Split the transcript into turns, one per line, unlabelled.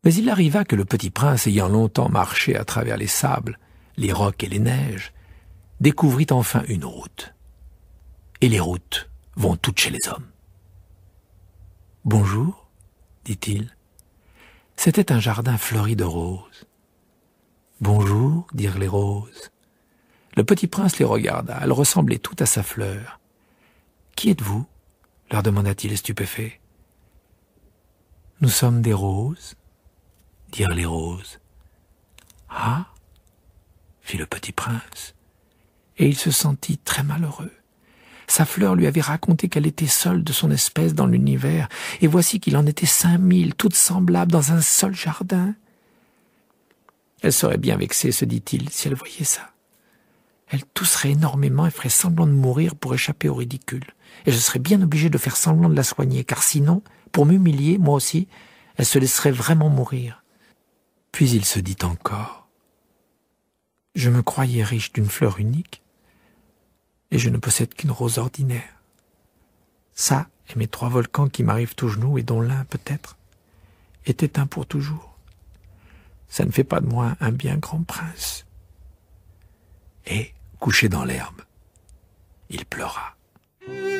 Mais il arriva que le petit prince, ayant longtemps marché à travers les sables, les rocs et les neiges, découvrit enfin une route. Et les routes vont toutes chez les hommes. « Bonjour, dit-il. C'était un jardin fleuri de roses. « Bonjour, dirent les roses. Le petit prince les regarda, elles ressemblaient toutes à sa fleur. « Qui êtes-vous » leur demanda-t-il stupéfait. « Nous sommes des roses, dirent les roses. « Ah » fit le petit prince, et il se sentit très malheureux. Sa fleur lui avait raconté qu'elle était seule de son espèce dans l'univers, et voici qu'il en était 5000, toutes semblables dans un seul jardin. Elle serait bien vexée, se dit-il, si elle voyait ça. Elle tousserait énormément et ferait semblant de mourir pour échapper au ridicule. Et je serais bien obligé de faire semblant de la soigner, car sinon, pour m'humilier, moi aussi, elle se laisserait vraiment mourir. Puis il se dit encore, « Je me croyais riche d'une fleur unique, et je ne possède qu'une rose ordinaire. Ça et mes 3 volcans qui m'arrivent aux genoux et dont l'un, peut-être, est éteint pour toujours. Ça ne fait pas de moi un bien grand prince. » Et, couché dans l'herbe, il pleura.